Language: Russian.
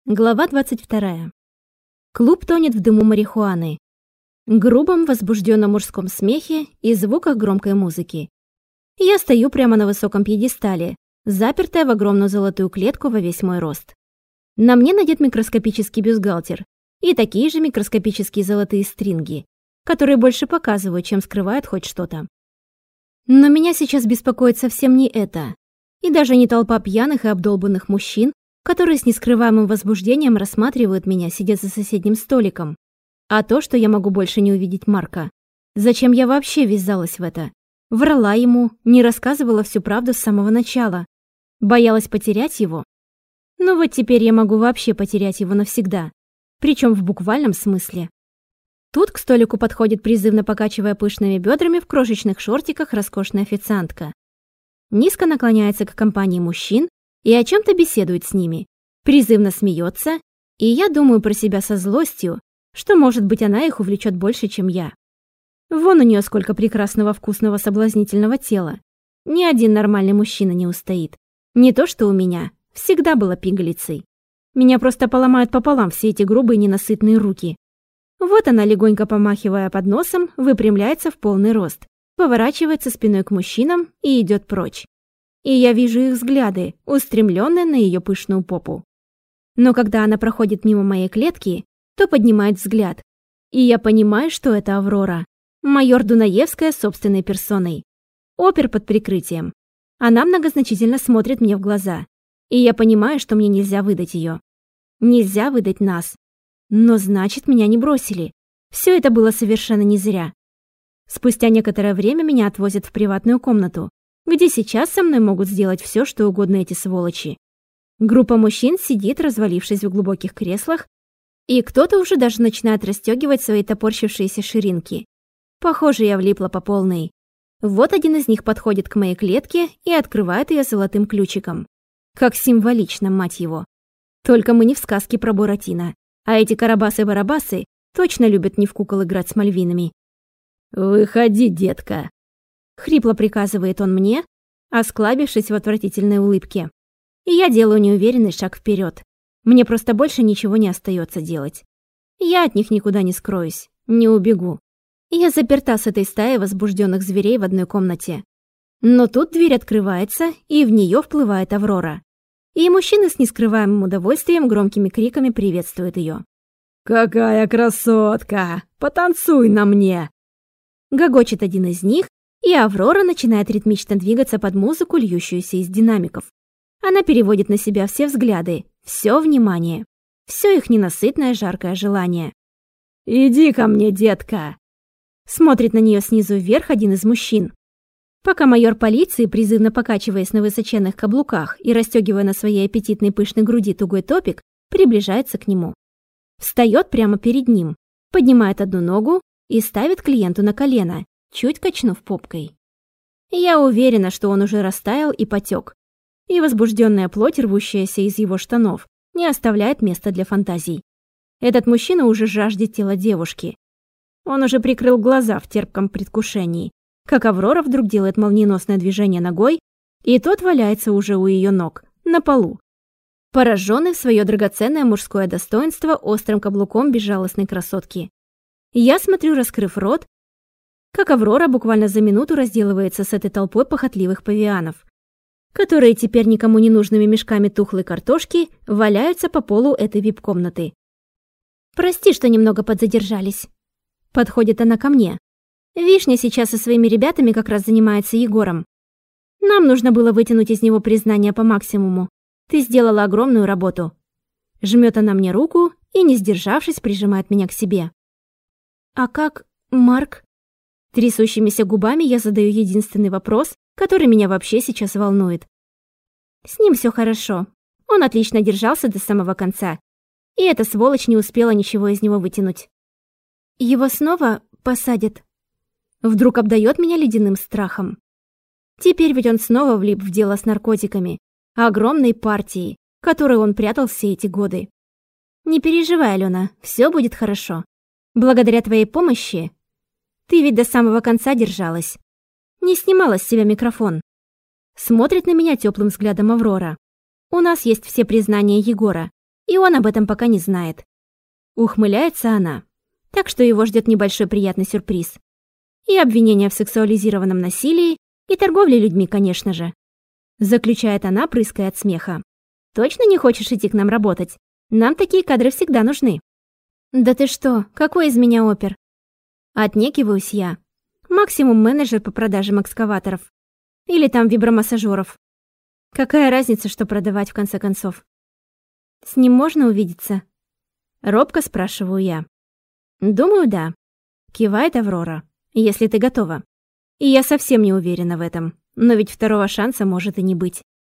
Глава 22. Клуб тонет в дыму марихуаны, грубом возбужденном мужском смехе и звуках громкой музыки. Я стою прямо на высоком пьедестале, запертая в огромную золотую клетку во весь мой рост. На мне надет микроскопический бюстгальтер и такие же микроскопические золотые стринги, которые больше показывают, чем скрывают хоть что-то. Но меня сейчас беспокоит совсем не это, и даже не толпа пьяных и обдолбанных мужчин, которые с нескрываемым возбуждением рассматривают меня, сидя за соседним столиком, а то, что я могу больше не увидеть Марка. Зачем я вообще ввязалась в это? Врала ему, не рассказывала всю правду с самого начала. Боялась потерять его? Ну вот теперь я могу вообще потерять его навсегда, причем в буквальном смысле. Тут к столику подходит, призывно покачивая пышными бедрами в крошечных шортиках, роскошная официантка. Низко наклоняется к компании мужчин и о чем-то беседует с ними, призывно смеется, и я думаю про себя со злостью, что, может быть, она их увлечет больше, чем я. Вон у нее сколько прекрасного, вкусного, соблазнительного тела. Ни один нормальный мужчина не устоит. Не то, что у меня. Всегда была пигалицей. Меня просто поломают пополам все эти грубые ненасытные руки. Вот она, легонько помахивая под носом, выпрямляется в полный рост, поворачивается спиной к мужчинам и идет прочь. И я вижу их взгляды, устремленные на ее пышную попу. Но когда она проходит мимо моей клетки, то поднимает взгляд. И я понимаю, что это Аврора, майор Дунаевская собственной персоной. Опер под прикрытием. Она многозначительно смотрит мне в глаза. И я понимаю, что мне нельзя выдать ее. Нельзя выдать нас. Но значит, меня не бросили. Все это было совершенно не зря. Спустя некоторое время меня отвозят в приватную комнату, где сейчас со мной могут сделать все, что угодно эти сволочи. Группа мужчин сидит, развалившись в глубоких креслах, и кто-то уже даже начинает расстегивать свои топорщившиеся ширинки. Похоже, я влипла по полной. Вот один из них подходит к моей клетке и открывает ее золотым ключиком. Как символично, мать его. Только мы не в сказке про Буратино, а эти карабасы-барабасы точно любят не в кукол играть с мальвинами. «Выходи, детка!» Хрипло приказывает он мне, осклабившись в отвратительной улыбке. И я делаю неуверенный шаг вперед. Мне просто больше ничего не остается делать. Я от них никуда не скроюсь, не убегу. Я заперта с этой стаей возбужденных зверей в одной комнате. Но тут дверь открывается, и в нее вплывает Аврора. И мужчины с нескрываемым удовольствием громкими криками приветствуют ее. «Какая красотка! Потанцуй на мне!» Гогочет один из них, и Аврора начинает ритмично двигаться под музыку, льющуюся из динамиков. Она переводит на себя все взгляды, все внимание, все их ненасытное жаркое желание. «Иди ко мне, детка!» Смотрит на нее снизу вверх один из мужчин. Пока майор полиции, призывно покачиваясь на высоченных каблуках и расстегивая на своей аппетитной пышной груди тугой топик, приближается к нему. Встает прямо перед ним, поднимает одну ногу и ставит клиенту на колено, чуть качнув попкой. Я уверена, что он уже растаял и потек, и возбужденная плоть, рвущаяся из его штанов, не оставляет места для фантазий. Этот мужчина уже жаждет тела девушки. Он уже прикрыл глаза в терпком предвкушении, как Аврора вдруг делает молниеносное движение ногой, и тот валяется уже у ее ног, на полу, пораженный в свое драгоценное мужское достоинство острым каблуком безжалостной красотки. Я смотрю, раскрыв рот, как Аврора буквально за минуту разделывается с этой толпой похотливых павианов, которые теперь никому не нужными мешками тухлой картошки валяются по полу этой вип-комнаты. «Прости, что немного подзадержались». Подходит она ко мне. «Вишня сейчас со своими ребятами как раз занимается Егором. Нам нужно было вытянуть из него признание по максимуму. Ты сделала огромную работу». Жмет она мне руку и, не сдержавшись, прижимает меня к себе. «А как Марк?» Трясущимися губами я задаю единственный вопрос, который меня вообще сейчас волнует. С ним все хорошо. Он отлично держался до самого конца. И эта сволочь не успела ничего из него вытянуть. Его снова посадят. Вдруг обдает меня ледяным страхом. Теперь ведь он снова влип в дело с наркотиками, огромной партией, которую он прятал все эти годы. Не переживай, Алена, все будет хорошо. Благодаря твоей помощи. Ты ведь до самого конца держалась. Не снимала с себя микрофон. Смотрит на меня теплым взглядом Аврора. У нас есть все признания Егора. И он об этом пока не знает. Ухмыляется она. Так что его ждет небольшой приятный сюрприз. И обвинения в сексуализированном насилии, и торговле людьми, конечно же. Заключает она, прыская от смеха. Точно не хочешь идти к нам работать? Нам такие кадры всегда нужны. Да ты что, какой из меня опер? Отнекиваюсь я. Максимум менеджер по продажам экскаваторов. Или там вибромассажеров. Какая разница, что продавать в конце концов? С ним можно увидеться? Робко спрашиваю я. Думаю, да. Кивает Аврора. Если ты готова. И я совсем не уверена в этом. Но ведь второго шанса может и не быть.